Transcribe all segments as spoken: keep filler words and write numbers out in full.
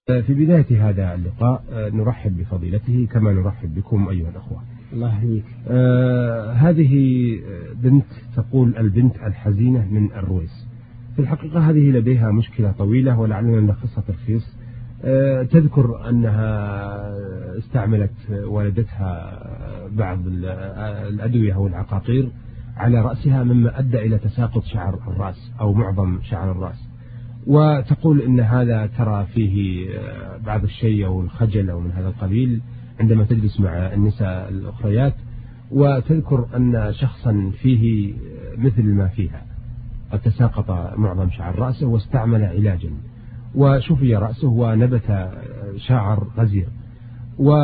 في بداية هذا اللقاء نرحب بفضيلته كما نرحب بكم أيها الأخوة. الله يحييك. آه هذه بنت تقول البنت الحزينة من الرويس. في الحقيقة هذه لديها مشكلة طويلة ولعلنا نلخصها تلخيص. آه تذكر أنها استعملت والدتها بعض الأدوية أو العقاقير على رأسها مما أدى إلى تساقط شعر الرأس أو معظم شعر الرأس، وتقول إن هذا ترى فيه بعض الشيء أو الخجل أو من هذا القبيل عندما تجلس مع النساء الأخريات، وتذكر أن شخصا فيه مثل ما فيها قد تساقط معظم شعر رأسه واستعمل علاجا وشفي رأسه ونبت شعر غزير، و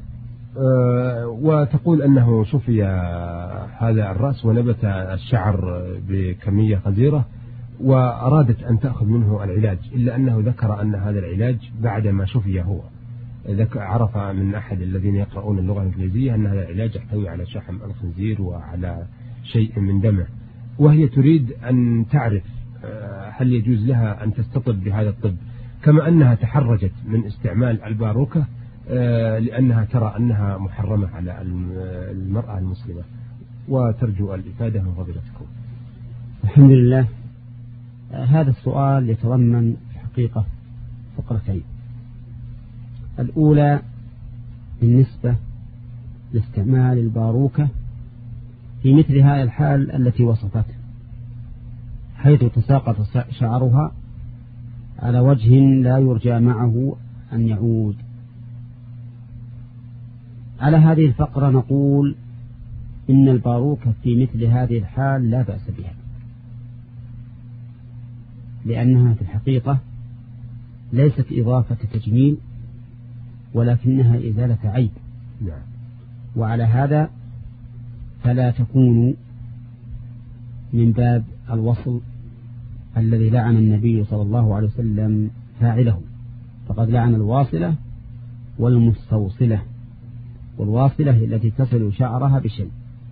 وتقول أنه شفي هذا الرأس ونبت الشعر بكمية غزيرة وأرادت أن تأخذ منه العلاج، إلا أنه ذكر أن هذا العلاج بعدما شفي هو عرف من أحد الذين يقرؤون اللغة الإنجليزية أن هذا العلاج يحتوي على شحم الخنزير وعلى شيء من دمه، وهي تريد أن تعرف هل يجوز لها أن تستطب بهذا الطب، كما أنها تحرجت من استعمال الباروكة لأنها ترى أنها محرمة على المرأة المسلمة، وترجو الإفادة من فضيلتكم. الحمد لله. هذا السؤال يتضمن الحقيقة فقرتين. الأولى بالنسبة لاستعمال الباروكة في مثل هذه الحال التي وصفته، حيث تساقط شعرها على وجه لا يرجى معه أن يعود. على هذه الفقرة نقول إن الباروكة في مثل هذه الحال لا بأس بها، لأنها في الحقيقة ليست إضافة تجميل ولكنها إزالة عيب، وعلى هذا فلا تكون من باب الوصل الذي لعن النبي صلى الله عليه وسلم فاعله، فقد لعن الواصلة والمستوصلة، والواصلة التي تصل شعرها بشيء.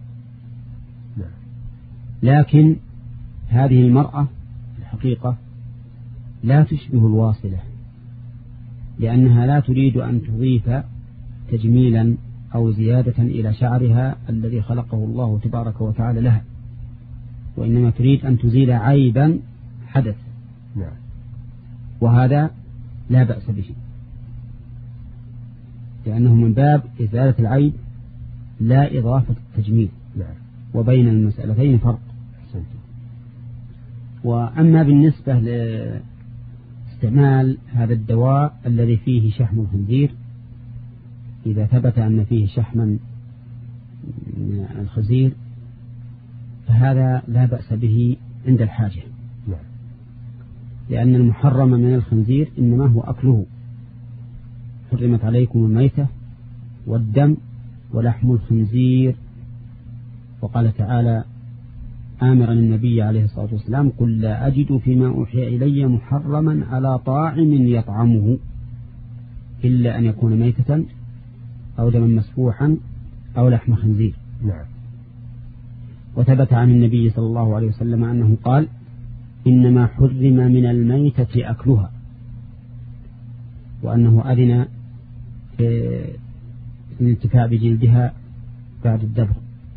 لكن هذه المرأة الحقيقة لا تشبه الواصلة، لأنها لا تريد أن تضيف تجميلا أو زيادة إلى شعرها الذي خلقه الله تبارك وتعالى لها، وإنما تريد أن تزيل عيبا حدث، وهذا لا بأس به، لأنه من باب إزالة العيب لا إضافة التجميل، وبين المسألتين فرق. وأما بالنسبة لاستعمال هذا الدواء الذي فيه شحم الخنزير، إذا ثبت أن فيه شحما الخنزير فهذا لا بأس به عند الحاجة، لأن المحرم من الخنزير إنما هو أكله. حرمت عليكم الميتة والدم ولحم الخنزير، وقال تعالى آمرا النبي عليه الصلاة والسلام: قل لا أجد فيما أوحي إلي محرما على طاعم يطعمه إلا أن يكون ميتة أو دما مسفوحا أو لحم خنزير. نعم. وثبت عن النبي صلى الله عليه وسلم أنه قال: إنما حرم من الميتة أكلها، وأنه أذن في الانتفاع بجلدها بعد الدبر.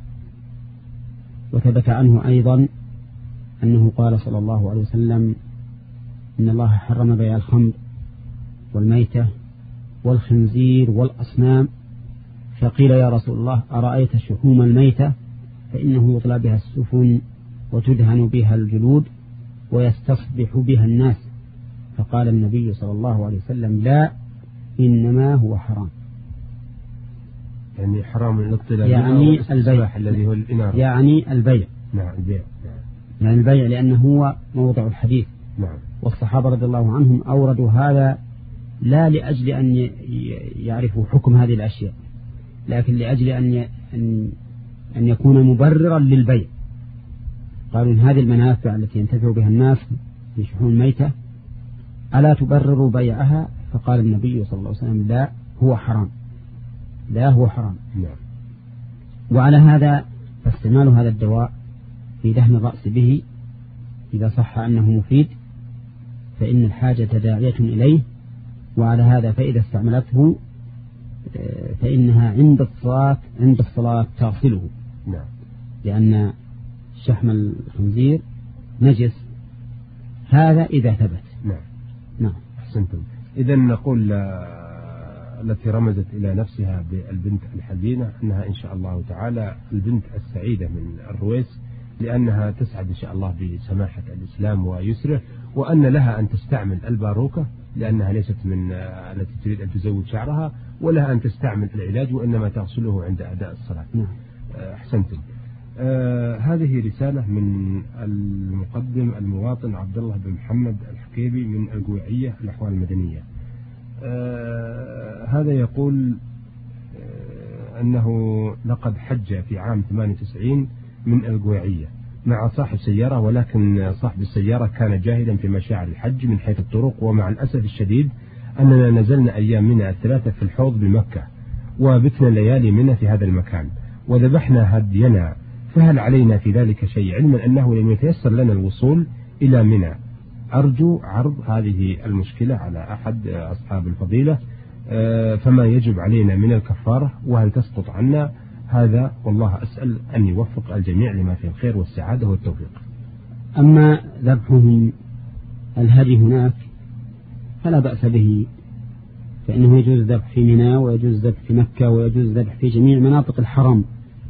وثبت عنه أيضا أنه قال صلى الله عليه وسلم: إن الله حرم بيع الخمر والميتة والخنزير والأصنام. فقيل: يا رسول الله، أرأيت شحوم الميتة فإنه يطلى بها السفن وتدهن بها الجلود ويستصبح بها الناس. فقال النبي صلى الله عليه وسلم: لا، إنما هو حرام. يعني حرام الاطلاع يعني البيع الذي هو الإنارة، يعني البيع. نعم البيع. يعني البيع لأنه هو موضع الحديث. نعم. والصحابة رضي الله عنهم أوردوا هذا لا لأجل أن يعرفوا حكم هذه الأشياء، لكن لأجل أن أن يكون مبررا للبيع. قالوا: إن هذه المنافع التي ينتفع بها الناس في شحوم الميتة ألا تبرروا بيعها؟ فقال النبي صلى الله عليه وسلم: لا، هو حرام، لا هو حرام. نعم. وعلى هذا فاستعمال هذا الدواء في دهن الرأس به إذا صح أنه مفيد فإن الحاجة داعية إليه، وعلى هذا فإذا استعملته فإنها عند الصلاة عند الصلاة تغسله. نعم. لأن شحم الخنزير نجس، هذا إذا ثبت. نعم. نعم. أحسنتم. إذا نقول التي رمزت إلى نفسها بالبنت الحزينة أنها إن شاء الله تعالى البنت السعيدة من الرويس، لأنها تسعد إن شاء الله بسماحة الإسلام ويسره، وأن لها أن تستعمل الباروكة لأنها ليست من التي تريد أن تزود شعرها، ولها أن تستعمل العلاج وإنما تغسله عند أداء الصلاة. أحسنتم. آه هذه رسالة من المقدم المواطن عبد الله بن محمد الحكيبي من القويعية الأحوال المدنية. آه هذا يقول آه أنه لقد حج في عام ثمانية وتسعين من القويعية مع صاحب سيارة، ولكن صاحب السيارة كان جاهلا في مشاعر الحج من حيث الطرق، ومع الأسف الشديد أننا نزلنا أيام منى الثلاثة في الحوض بمكة، وبتنا ليالي منى في هذا المكان، وذبحنا هدينا، فهل علينا في ذلك شيء، علما أنه لم يتيسر لنا الوصول إلى منى؟ أرجو عرض هذه المشكلة على أحد أصحاب الفضيلة، فما يجب علينا من الكفارة، وهل تسقط عنا؟ هذا والله أسأل أن يوفق الجميع لما فيه الخير والسعادة والتوفيق. أما ذبحهم الهدي هناك فلا بأس به، فإنه يجوز الذبح في منى ويجوز الذبح في مكة ويجوز الذبح في جميع مناطق الحرم.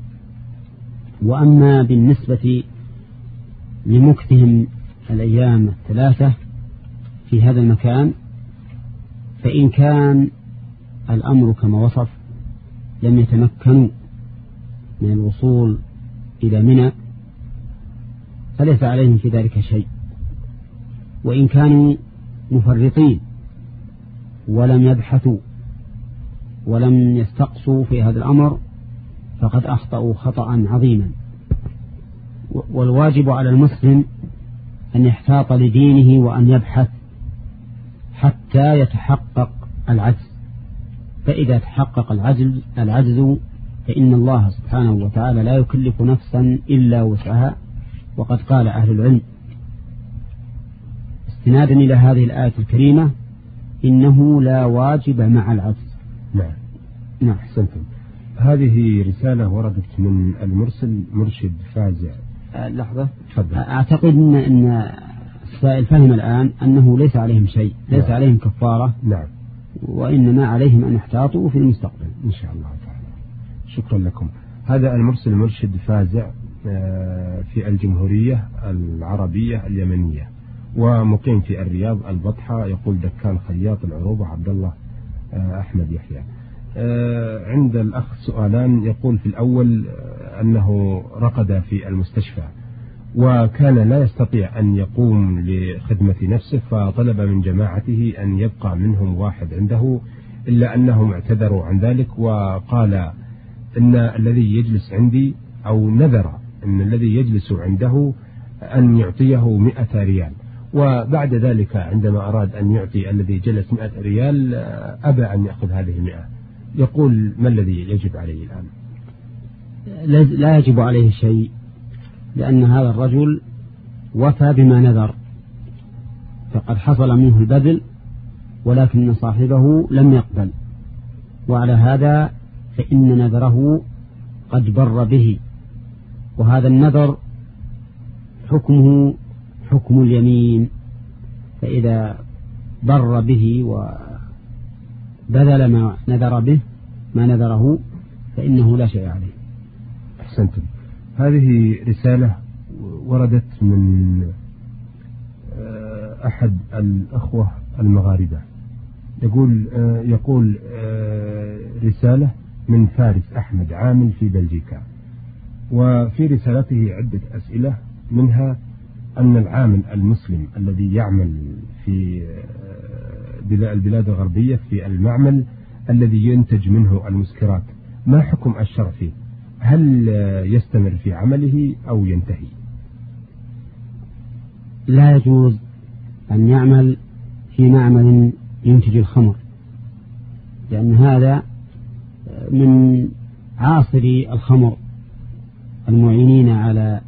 وأما بالنسبة لمكثهم الأيام الثلاثة في هذا المكان، فإن كان الأمر كما وصف لم يتمكنوا من الوصول إلى منى فليس عليهم في ذلك شيء، وإن كانوا مفرطين ولم يبحثوا ولم يستقصوا في هذا الأمر فقد أخطأوا خطأ عظيما. والواجب على المسلم أن يحتاط لدينه وأن يبحث حتى يتحقق العجز، فإذا تحقق العجز العجز فإن الله سبحانه وتعالى لا يكلف نفسا إلا وسعها، وقد قال أهل العلم استنادا إلى هذه الآية الكريمة إنه لا واجب مع العجز. نعم. نعم. أحسنتم. هذه رسالة وردت من المرسل مرشد فازع. أه لحظة. تفضل. أعتقد أن, إن السائل فهم الآن أنه ليس عليهم شيء، ليس نعم. عليهم كفارة. نعم. وإنما عليهم أن يحتاطوا في المستقبل إن شاء الله تعالى. شكرا لكم. هذا المرسل مرشد فازع في الجمهورية العربية اليمنية، ومقيم في الرياض البطحة، يقول دكان خياط العروبة عبد الله أحمد يحيى. عند الأخ سؤالان، يقول في الأول أنه رقد في المستشفى وكان لا يستطيع أن يقوم لخدمة نفسه، فطلب من جماعته أن يبقى منهم واحد عنده، إلا أنهم اعتذروا عن ذلك وقال إن الذي يجلس عندي أو نذر أن الذي يجلس عنده أن يعطيه مئة ريال، وبعد ذلك عندما أراد أن يعطي الذي جلس مئة ريال أبى أن يأخذ هذه المئة. يقول ما الذي يجب عليه الآن؟ لا يجب عليه شيء، لأن هذا الرجل وفى بما نذر، فقد حصل منه البذل ولكن صاحبه لم يقبل، وعلى هذا فإن نذره قد بر به، وهذا النذر حكمه حكم اليمين، فإذا بر به وبذل ما نذر به ما نذره فإنه لا شيء عليه. أحسنتم. هذه رسالة وردت من أحد الأخوة المغاربة، يقول يقول رسالة من فارس أحمد عامل في بلجيكا، وفي رسالته عدة أسئلة، منها أن العامل المسلم الذي يعمل في البلاد الغربية في المعمل الذي ينتج منه المسكرات، ما حكم الشرع فيه؟ هل يستمر في عمله أو ينتهي؟ لا يجوز أن يعمل في معمل ينتج الخمر، لأن هذا من عاصري الخمر المعينين على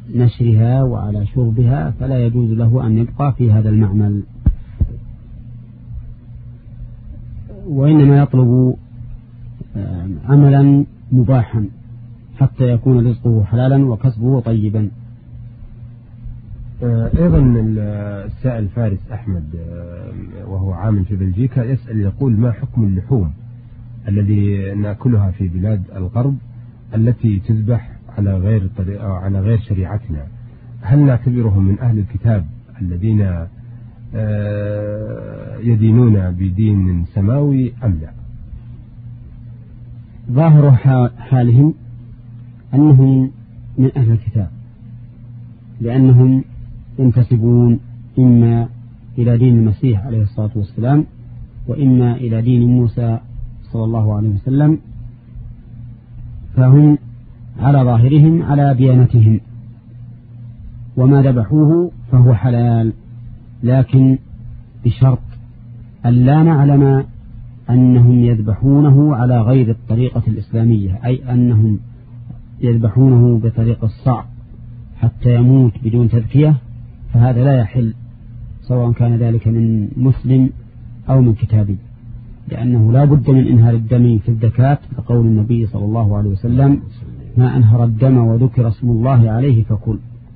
نشرها وعلى شربها، فلا يجوز له أن يبقى في هذا المعمل. وإنما يطلب عملا مباحا حتى يكون رزقه حلالا وكسبه طيبا. أيضا السائل فارس أحمد وهو عامل في بلجيكا يسأل يقول: ما حكم اللحوم الذي نأكلها في بلاد الغرب التي تذبح على غير طريقة أو على غير شريعتنا؟ هل نعتبرهم من أهل الكتاب الذين يدينون بدين سماوي أم لا؟ ظاهر حالهم أنهم من أهل الكتاب، لأنهم ينتسبون إما إلى دين المسيح عليه الصلاة والسلام وإما إلى دين موسى صلى الله عليه وسلم، فهم على ظاهرهم على ديانتهم، وما ذبحوه فهو حلال، لكن بشرط أن لا نعلم أنهم يذبحونه على غير الطريقة الإسلامية، أي أنهم يذبحونه بطريقة الصعب حتى يموت بدون تذكية، فهذا لا يحل سواء كان ذلك من مسلم أو من كتابي، لأنه لا بد من إنهار الدم في الزكاة، كقول النبي صلى الله عليه وسلم: ما أنهر الدم وذكر اسم الله عليه فكل.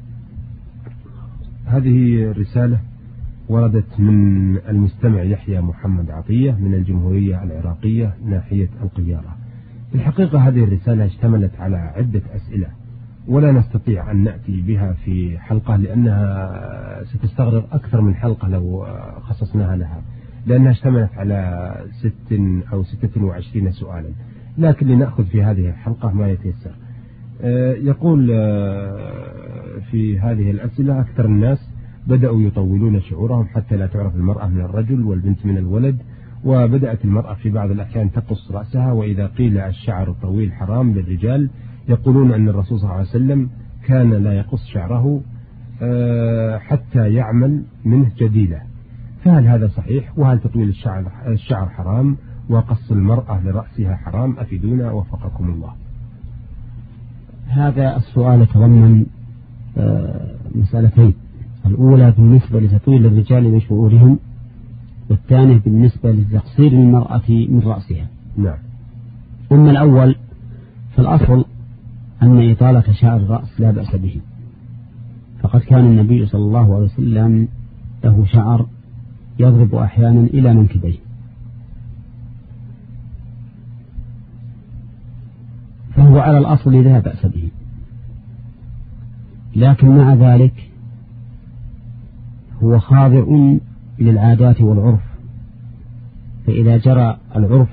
هذه رسالة وردت من المستمع يحيى محمد عطية من الجمهورية العراقية ناحية القيارة. في الحقيقة هذه الرسالة اشتملت على عدة أسئلة ولا نستطيع أن نأتي بها في حلقة، لأنها ستستغرق أكثر من حلقة لو خصصناها لها، لأنها اشتملت على ست أو ستة وعشرين سؤالا، لكن لنأخذ في هذه الحلقة ما يتيسر. يقول في هذه الأسئلة: أكثر الناس بدأوا يطولون شعورهم حتى لا تعرف المرأة من الرجل والبنت من الولد، وبدأت المرأة في بعض الأحيان تقص رأسها، وإذا قيل الشعر الطويل حرام للرجال يقولون أن الرسول صلى الله عليه وسلم كان لا يقص شعره حتى يعمل منه جديلة، فهل هذا صحيح؟ وهل تطويل الشعر, الشعر حرام وقص المرأة لرأسها حرام؟ أفيدونا وفقكم الله. هذا السؤال يتضمن مسألتين: الأولى بالنسبة لتطويل الرجال لشعورهم، والثانية بالنسبة لتقصير المرأة من رأسها. نعم. أما الأول فالأصل أن إطالة شعر الرأس لا بأس به، فقد كان النبي صلى الله عليه وسلم له شعر يضرب أحيانا إلى منكبيه، فهو على الأصل لا بأس به، لكن مع ذلك هو خاضع للعادات والعرف، فإذا جرى العرف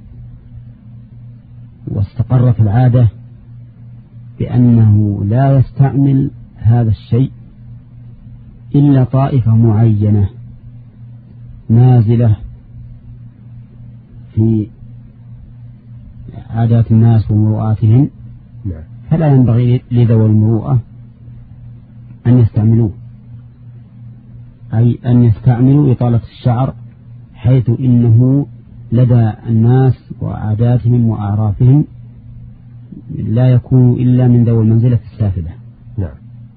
واستقرت العادة بأنه لا يستعمل هذا الشيء إلا طائفة معينة نازلة في عادات الناس ومروءاتهم، فلا ينبغي لذوي المروءة أن يستعملوه، أي أن يستعملوا إطالة الشعر، حيث إنه لدى الناس وعاداتهم وأعرافهم لا يكون إلا من ذوي المنزلة السافلة. نعم.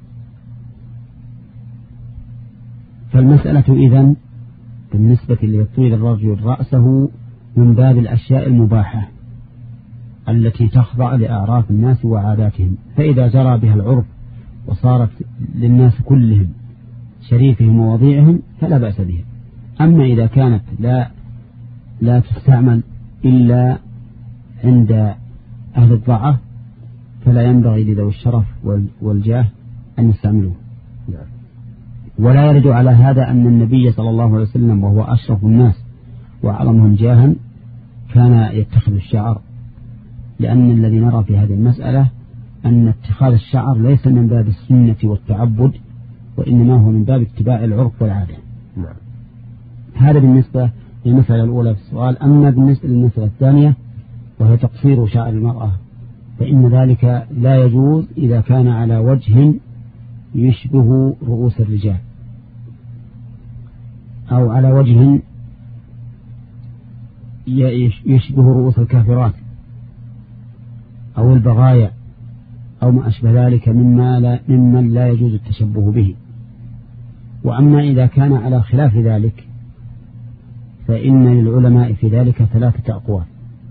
فالمسألة إذن بالنسبة لتطويل الرجل رأسه من باب الأشياء المباحة التي تخضع لأعراف الناس وعاداتهم، فإذا جرى بها العرف وصارت للناس كلهم شريفهم ووضيعهم فلا بأس بها. أما إذا كانت لا لا تستعمل إلا عند أهل الضعف فلا ينبغي لذوي الشرف والجاه أن يستعملوه. ولا يرد على هذا أن النبي صلى الله عليه وسلم وهو أشرف الناس وأعظمهم جاها كان يتخذ الشعر، لأن الذي نرى في هذه المسألة أن اتخاذ الشعر ليس من باب السنة والتعبد، وإنما هو من باب اتباع العرف والعادة. نعم. هذا بالنسبة للمسألة الأولى في السؤال. أما بالنسبة للمسألة الثانية وهي تقصير شعر المرأة، فإن ذلك لا يجوز إذا كان على وجه يشبه رؤوس الرجال، أو على وجه يشبه رؤوس الكافرات أو البغايا أو ما أشبه ذلك مما لا ممن لا يجوز التشبه به. وأما إذا كان على خلاف ذلك فإن للعلماء في ذلك ثلاثة أقوال.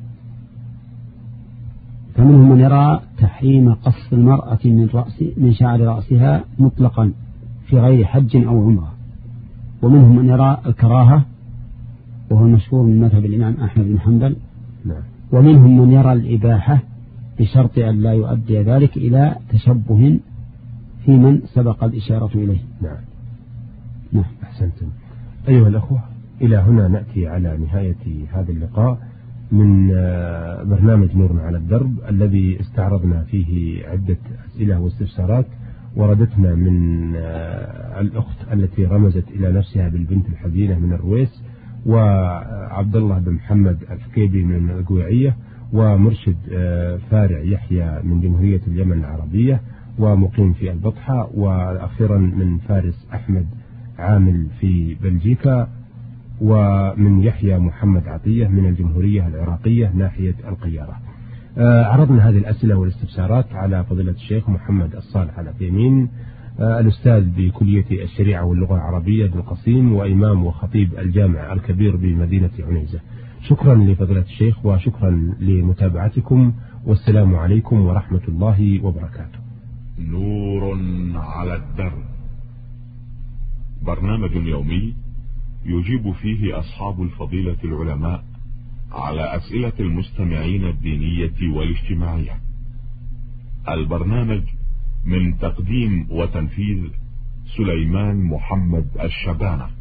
فمنهم من يرى تحريم قص المرأة من رأس من شعر رأسها مطلقا في غير حج أو عمرة، ومنهم من يرى الكراهة وهو المشهور من مذهب الإمام أحمد بن حنبل، ومنهم من يرى الإباحة بشرط أن لا يؤدي ذلك إلى تشبه في من سبق الإشارة إليه. نعم. نعم. أحسنتم. أيها الأخوة، إلى هنا نأتي على نهاية هذا اللقاء من برنامج نور على الدرب، الذي استعرضنا فيه عدة أسئلة واستفسارات وردتنا من الأخت التي رمزت إلى نفسها بالبنت الحزينة من الرويس، وعبد الله بن محمد الفكيبي من القويعية، ومرشد فارع يحيى من جمهورية اليمن العربية ومقيم في البطحة، وأخيرا من فارس أحمد عامل في بلجيكا، ومن يحيى محمد عطية من الجمهورية العراقية ناحية القيارة. عرضنا هذه الأسئلة والاستفسارات على فضيلة الشيخ محمد الصالح العثيمين، الأستاذ بكلية الشريعة واللغة العربية بالقصيم، وإمام وخطيب الجامع الكبير بمدينة عنيزة. شكرا لفضيلة الشيخ وشكرا لمتابعتكم، والسلام عليكم ورحمة الله وبركاته. نور على الدرب، برنامج يومي يجيب فيه أصحاب الفضيلة العلماء على أسئلة المستمعين الدينية والاجتماعية. البرنامج من تقديم وتنفيذ سليمان محمد الشبانة.